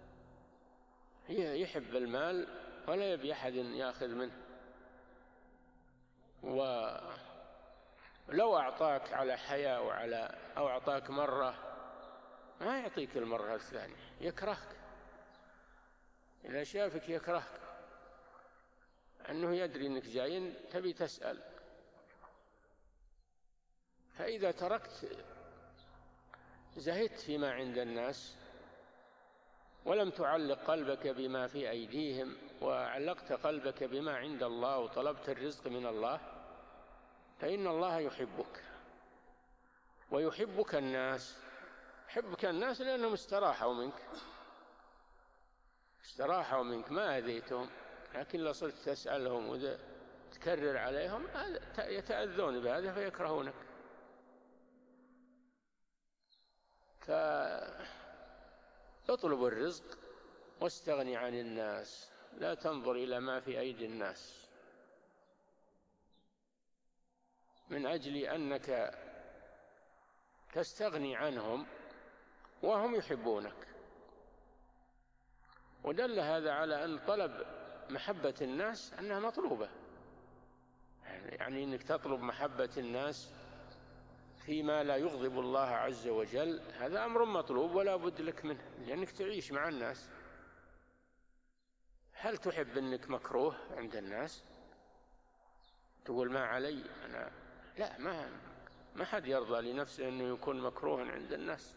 Speaker 2: يحب المال ولا يبي أحد يأخذ منه، ولو أعطاك على حياة وعلى أو أعطاك مرة ما يعطيك المرة الثانية، يكرهك. إذا شافك يكرهك، أنه يدري أنك جاي تبي تسأل. فإذا تركت زهدت فيما عند الناس ولم تعلق قلبك بما في أيديهم وعلقت قلبك بما عند الله وطلبت الرزق من الله، فإن الله يحبك ويحبك الناس. يحبك الناس لأنهم استراحوا منك استراحوا منك ما أذيتهم. لكن لو صرت تسألهم وتكرر عليهم يتأذون بهذا فيكرهونك. فاطلب الرزق واستغني عن الناس، لا تنظر إلى ما في أيدي الناس، من أجل أنك تستغني عنهم وهم يحبونك. ودل هذا على أن طلب محبة الناس أنها مطلوبة، يعني أنك تطلب محبة الناس فيما لا يغضب الله عز وجل، هذا أمر مطلوب ولا بد لك منه، لأنك تعيش مع الناس. هل تحب أنك مكروه عند الناس؟ تقول ما علي أنا؟ لا، ما ما حد يرضى لنفسه أنه يكون مكروه عند الناس،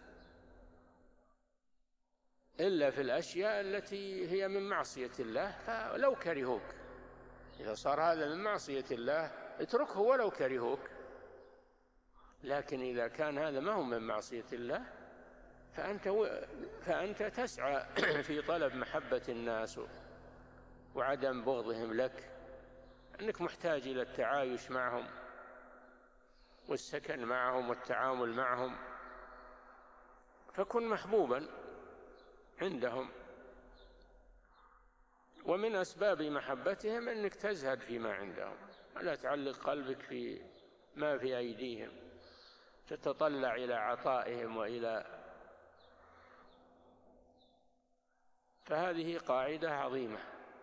Speaker 2: إلا في الأشياء التي هي من معصية الله، فلو كرهوك. إذا صار هذا من معصية الله اتركه ولو كرهوك. لكن إذا كان هذا ما هو من معصية الله فأنت فأنت تسعى في طلب محبة الناس وعدم بغضهم لك، أنك محتاج إلى التعايش معهم والسكن معهم والتعامل معهم، فكن محبوبا عندهم. ومن أسباب محبتهم أنك تزهد فيما عندهم ولا تعلق قلبك في ما في أيديهم، تتطلع إلى عطائهم وإلى. فهذه قاعدة عظيمة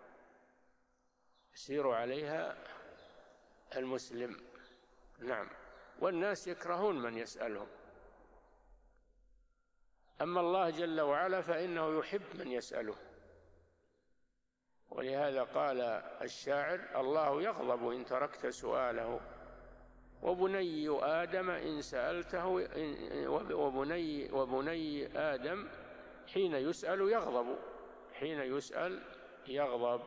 Speaker 2: يسير عليها المسلم. نعم. والناس يكرهون من يسألهم، أما الله جل وعلا فإنه يحب من يسأله. ولهذا قال الشاعر: الله يغضب إن تركت سؤاله، وبني آدم إن سألته وبني, وبني آدم حين يسأل يغضب حين يسأل يغضب.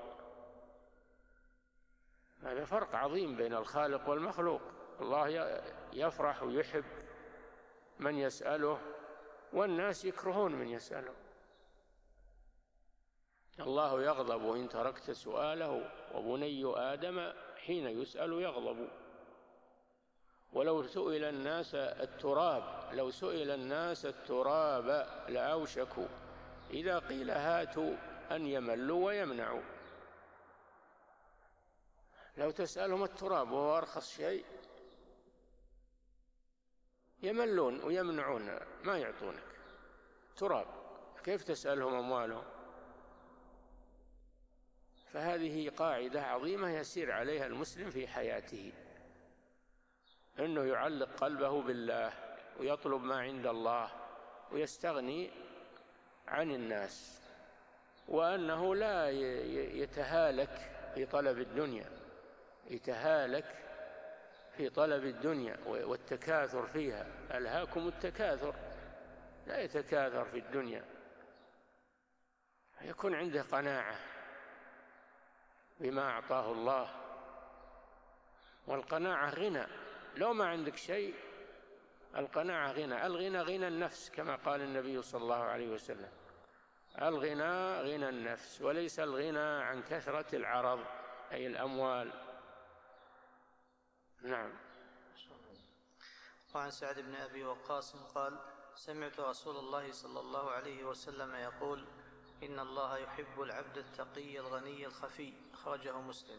Speaker 2: هذا فرق عظيم بين الخالق والمخلوق. الله يفرح ويحب من يسأله، والناس يكرهون من يسأله. الله يغضب إن تركت سؤاله، وبني آدم حين يسأل يغضب. ولو سئل الناس التراب لو سئل الناس التراب لأوشكوا إذا قيل هاتوا أن يملوا ويمنعوا. لو تسألهم التراب وهو أرخص شيء يملون ويمنعون، ما يعطونك تراب، كيف تسألهم أموالهم؟ فهذه قاعدة عظيمة يسير عليها المسلم في حياته، أنه يعلق قلبه بالله ويطلب ما عند الله ويستغني عن الناس. وأنه لا يتهالك في طلب الدنيا، يتهالك في طلب الدنيا والتكاثر فيها. ألهاكم التكاثر، لا يتكاثر في الدنيا، يكون عنده قناعة بما أعطاه الله. والقناعة غنى، لو ما عندك شيء القناعة غنى. الغنى غنى النفس كما قال النبي صلى الله عليه وسلم، الغنى غنى النفس وليس الغنى عن كثرة العرض أي الأموال. نعم.
Speaker 1: وعن سعد بن أبي وقاص قال: سمعت رسول الله صلى الله عليه وسلم يقول: إن الله يحب العبد التقي الغني الخفي. أخرجه مسلم.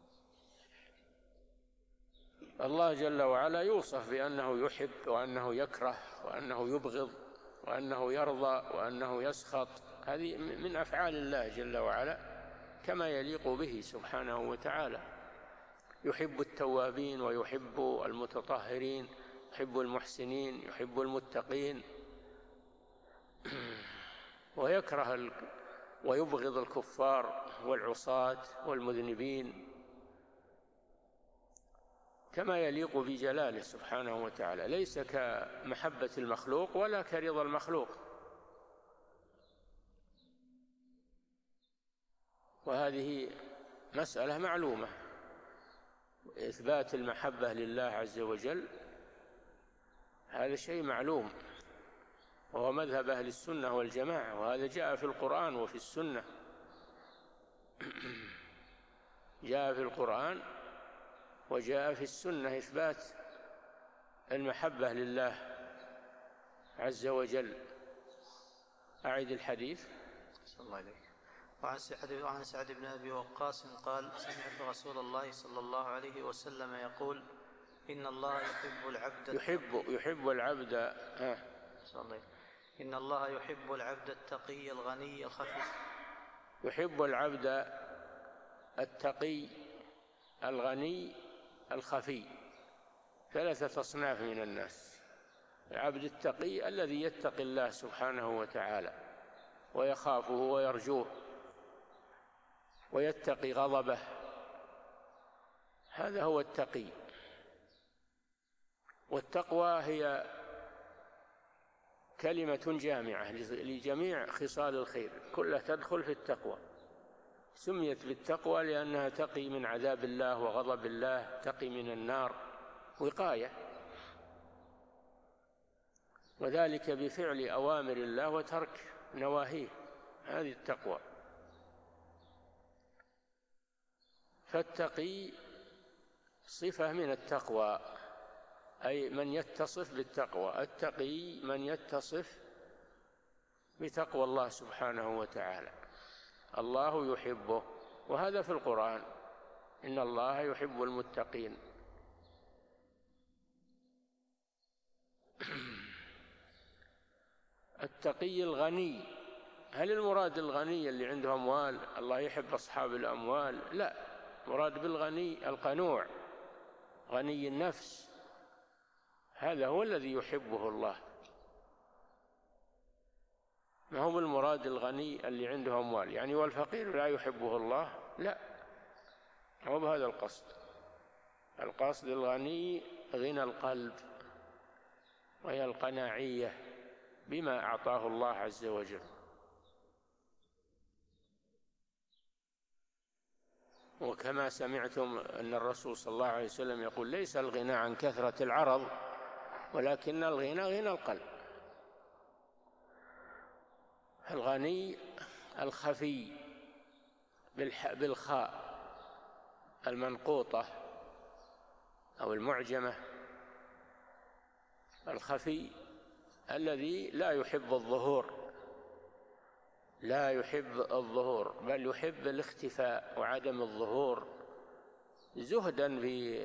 Speaker 2: الله جل وعلا يوصف بأنه يحب وأنه يكره وأنه يبغض وأنه يرضى وأنه يسخط، هذه من أفعال الله جل وعلا كما يليق به سبحانه وتعالى. يحب التوابين ويحب المتطهرين، يحب المحسنين، يحب المتقين، ويكره ويبغض الكفار والعصاة والمذنبين كما يليق بجلاله سبحانه وتعالى، ليس كمحبة المخلوق ولا كرضا المخلوق. وهذه مسألة معلومة، إثبات المحبة لله عز وجل هذا شيء معلوم، وهو مذهب أهل السنة والجماعة، وهذا جاء في القرآن وفي السنة. جاء في القرآن وجاء في السنة إثبات المحبة لله عز وجل. أعد الحديث.
Speaker 1: صلى الله عليه. وعن سعد وعن سعد بن أبي وقاص قال: سمعت رسول الله صلى الله عليه وسلم يقول: إن الله يحب العبد
Speaker 2: يحب يحب العبد ها
Speaker 1: صلى الله عليه. إن الله يحب العبد التقي الغني الخفي.
Speaker 2: يحب العبد التقي الغني الخفي. ثلاثة أصناف من الناس: العبد التقي الذي يتقي الله سبحانه وتعالى ويخافه ويرجوه ويتقي غضبه، هذا هو التقي. والتقوى هي كلمة جامعة لجميع خصال الخير، كلها تدخل في التقوى. سميت بالتقوى لأنها تقي من عذاب الله وغضب الله، تقي من النار وقاية، وذلك بفعل أوامر الله وترك نواهيه، هذه التقوى. فالتقي صفة من التقوى، أي من يتصف بالتقوى. التقي من يتصف بتقوى الله سبحانه وتعالى، الله يحبه، وهذا في القرآن: إن الله يحب المتقين. التقي الغني، هل المراد الغني اللي عنده أموال؟ الله يحب أصحاب الأموال؟ لا، مراد بالغني القنوع، غني النفس، هذا هو الذي يحبه الله. ما هو المراد الغني اللي عنده أموال يعني والفقير لا يحبه الله، لا، هو بهذا القصد. القصد الغني غنى القلب، وهي القناعية بما أعطاه الله عز وجل. وكما سمعتم أن الرسول صلى الله عليه وسلم يقول: ليس الغنى عن كثرة العرض ولكن الغنى غنى القلب. الغني الخفي بالخاء المنقوطة أو المعجمة، الخفي الذي لا يحب الظهور، لا يحب الظهور بل يحب الاختفاء وعدم الظهور، زهدا في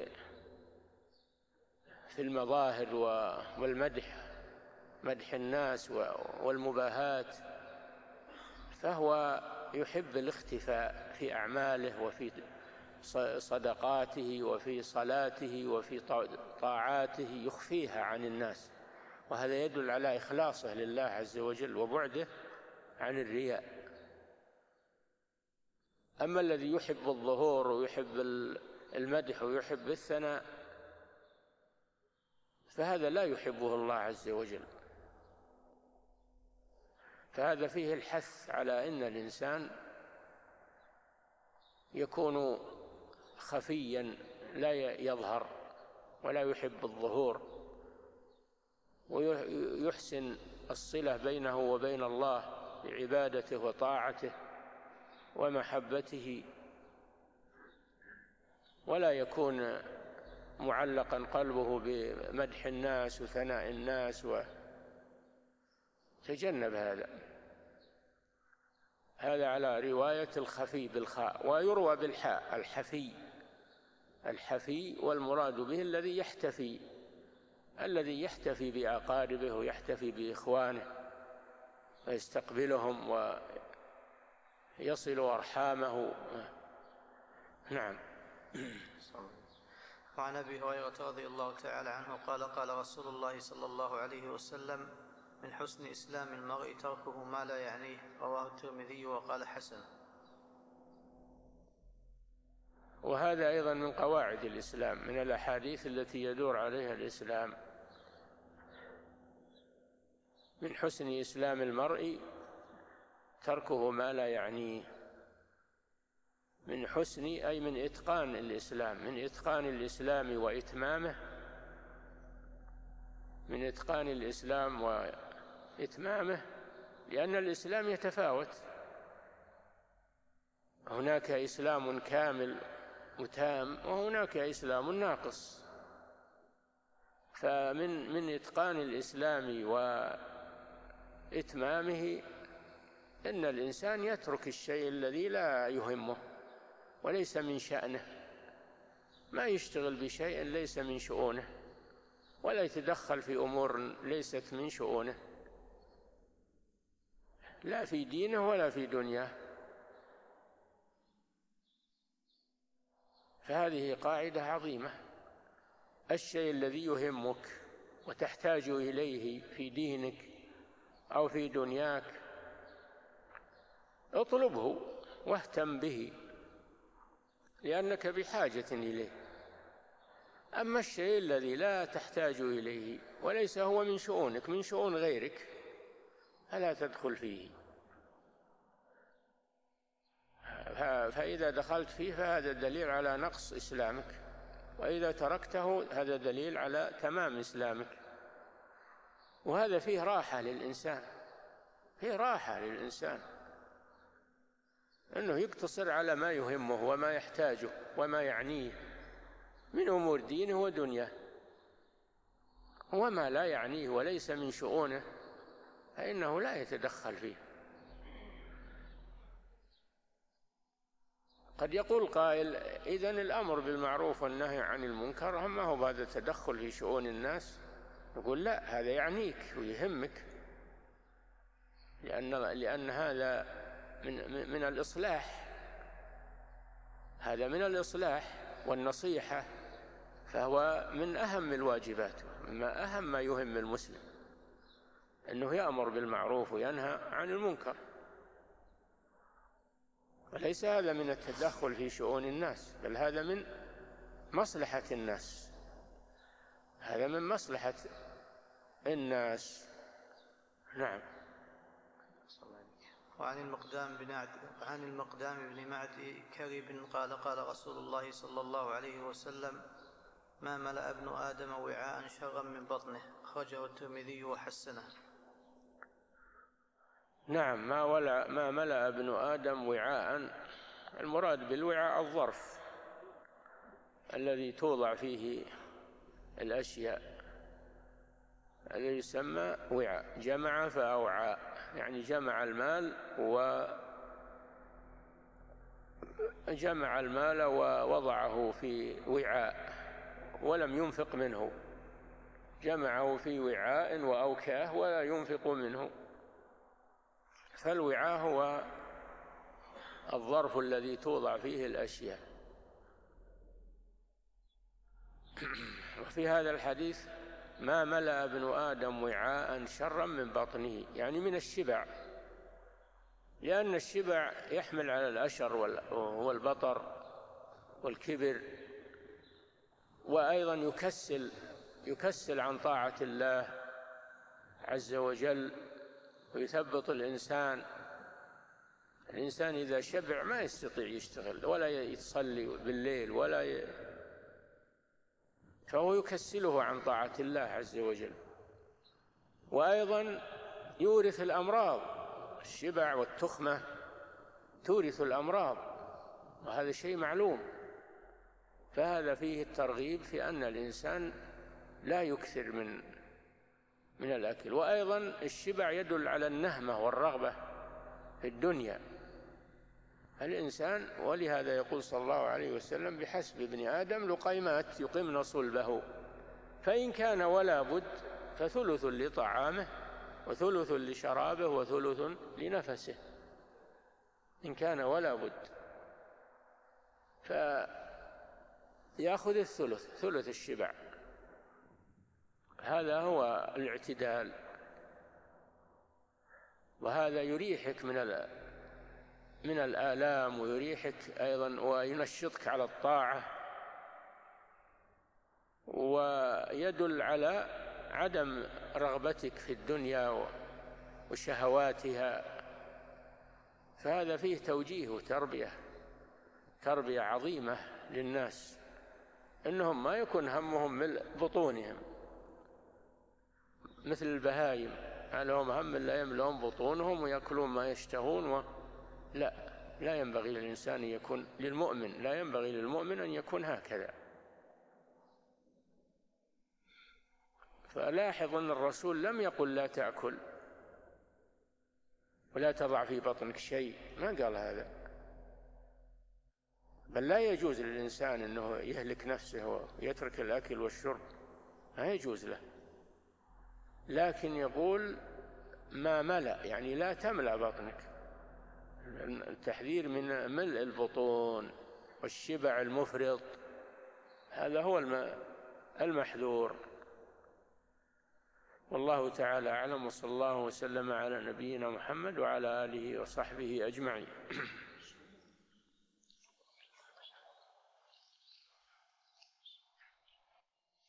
Speaker 2: في المظاهر والمدح، مدح الناس والمباهات، فهو يحب الاختفاء في أعماله وفي صدقاته وفي صلاته وفي طاعاته، يخفيها عن الناس، وهذا يدل على إخلاصه لله عز وجل وبعده عن الرياء. أما الذي يحب الظهور ويحب المدح ويحب الثناء فهذا لا يحبه الله عز وجل. فهذا فيه الحث على أن الإنسان يكون خفيا لا يظهر ولا يحب الظهور، ويحسن الصلة بينه وبين الله بعبادته وطاعته ومحبته، ولا يكون معلقا قلبه بمدح الناس وثناء الناس، وتجنب هذا. هذا على رواية الخفي بالخاء، ويروى بالحاء الحفي. الحفي والمراد به الذي يحتفي، الذي يحتفي بأقاربه ويحتفي بإخوانه ويستقبلهم ويصل أرحامه. نعم.
Speaker 1: وعن أبي هريرة رضي الله تعالى عنه قال قال رسول الله صلى الله عليه وسلم: من حسن إسلام المرء تركه ما لا يعنيه. رواه الترمذي وقال حسن.
Speaker 2: وهذا أيضا من قواعد الإسلام، من الأحاديث التي يدور عليها الإسلام. من حسن إسلام المرء تركه ما لا يعنيه. من حسن أي من إتقان الإسلام، من إتقان الإسلام وإتمامه، من إتقان الإسلام وإتمامه، لأن الإسلام يتفاوت. هناك إسلام كامل متام، وهناك إسلام ناقص. فمن من إتقان الإسلام وإتمامه أن الإنسان يترك الشيء الذي لا يهمه وليس من شأنه، ما يشتغل بشيء ليس من شؤونه، ولا يتدخل في أمور ليست من شؤونه، لا في دينه ولا في دنياه. فهذه قاعدة عظيمة. الشيء الذي يهمك وتحتاج إليه في دينك أو في دنياك اطلبه واهتم به، لأنك بحاجة إليه. أما الشيء الذي لا تحتاج إليه وليس هو من شؤونك، من شؤون غيرك، فلا تدخل فيه. فإذا دخلت فيه فهذا دليل على نقص إسلامك، وإذا تركته هذا دليل على تمام إسلامك. وهذا فيه راحة للإنسان، فيه راحة للإنسان أنه يقتصر على ما يهمه وما يحتاجه وما يعنيه من أمور دينه ودنياه، وما لا يعنيه وليس من شؤونه فإنه لا يتدخل فيه. قد يقول قائل: إذن الأمر بالمعروف والنهي عن المنكر ما هو هذا تدخل في شؤون الناس؟ يقول: لا، هذا يعنيك ويهمك، لأن لأن هذا من من الإصلاح، هذا من الإصلاح والنصيحة، فهو من أهم الواجبات، ما أهم ما يهم المسلم أنه يأمر بالمعروف وينهى عن المنكر، وليس هذا من التدخل في شؤون الناس، بل هذا من مصلحة الناس، هذا من مصلحة الناس. نعم.
Speaker 1: وعن المقدام بن عن المقدام بن معد كرب قال قال رسول الله صلى الله عليه وسلم: ما ملأ ابن آدم وعاء شرا من بطنه. أخرجه الترمذي وحسنه.
Speaker 2: نعم. ما ولا ما ملأ ابن آدم وعاء، المراد بالوعاء الظرف الذي توضع فيه الأشياء، الذي يسمى وعاء. جمع فأوعى، يعني جمع المال وجمع المال ووضعه في وعاء ولم ينفق منه، جمعه في وعاء وأوكاه ولا ينفق منه. فالوعاء هو الظرف الذي توضع فيه الأشياء. وفي هذا الحديث: ما ملأ ابن آدم وعاء شرا من بطنه، يعني من الشبع، لأن الشبع يحمل على الأشر والبطر والكبر، وأيضا يكسل يكسل عن طاعة الله عز وجل، ويثبط الإنسان. الإنسان إذا شبع ما يستطيع يشتغل ولا يصلي بالليل ولا ي... فهو يكسله عن طاعة الله عز وجل. وأيضا يورث الأمراض، الشبع والتخمة تورث الأمراض، وهذا شيء معلوم. فهذا فيه الترغيب في أن الإنسان لا يكثر من من الأكل. وأيضا الشبع يدل على النهمة والرغبة في الدنيا الإنسان، ولهذا يقول صلى الله عليه وسلم: بحسب ابن آدم لقيمات يقمن صلبه، فإن كان ولا بد فثلث لطعامه وثلث لشرابه وثلث لنفسه، إن كان ولا بد فيأخذ الثلث، ثلث الشبع. هذا هو الاعتدال، وهذا يريحك من من الآلام، ويريحك أيضا وينشطك على الطاعة، ويدل على عدم رغبتك في الدنيا وشهواتها. فهذا فيه توجيه وتربية تربية عظيمة للناس، إنهم ما يكون همهم ملء بطونهم مثل البهائم، لهم هم لا يملؤون بطونهم ويأكلون ما يشتهون و... لا لا ينبغي للإنسان يكون للمؤمن لا ينبغي للمؤمن أن يكون هكذا. فلاحظ أن الرسول لم يقل لا تأكل ولا تضع في بطنك شيء، ما قال هذا، بل لا يجوز للإنسان أنه يهلك نفسه ويترك الأكل والشرب، ما يجوز له، لكن يقول ما ملأ، يعني لا تملأ بطنك. التحذير من ملء البطون والشبع المفرط، هذا هو المحذور. والله تعالى أعلم، وصلى الله وسلم على نبينا محمد وعلى آله وصحبه أجمعين.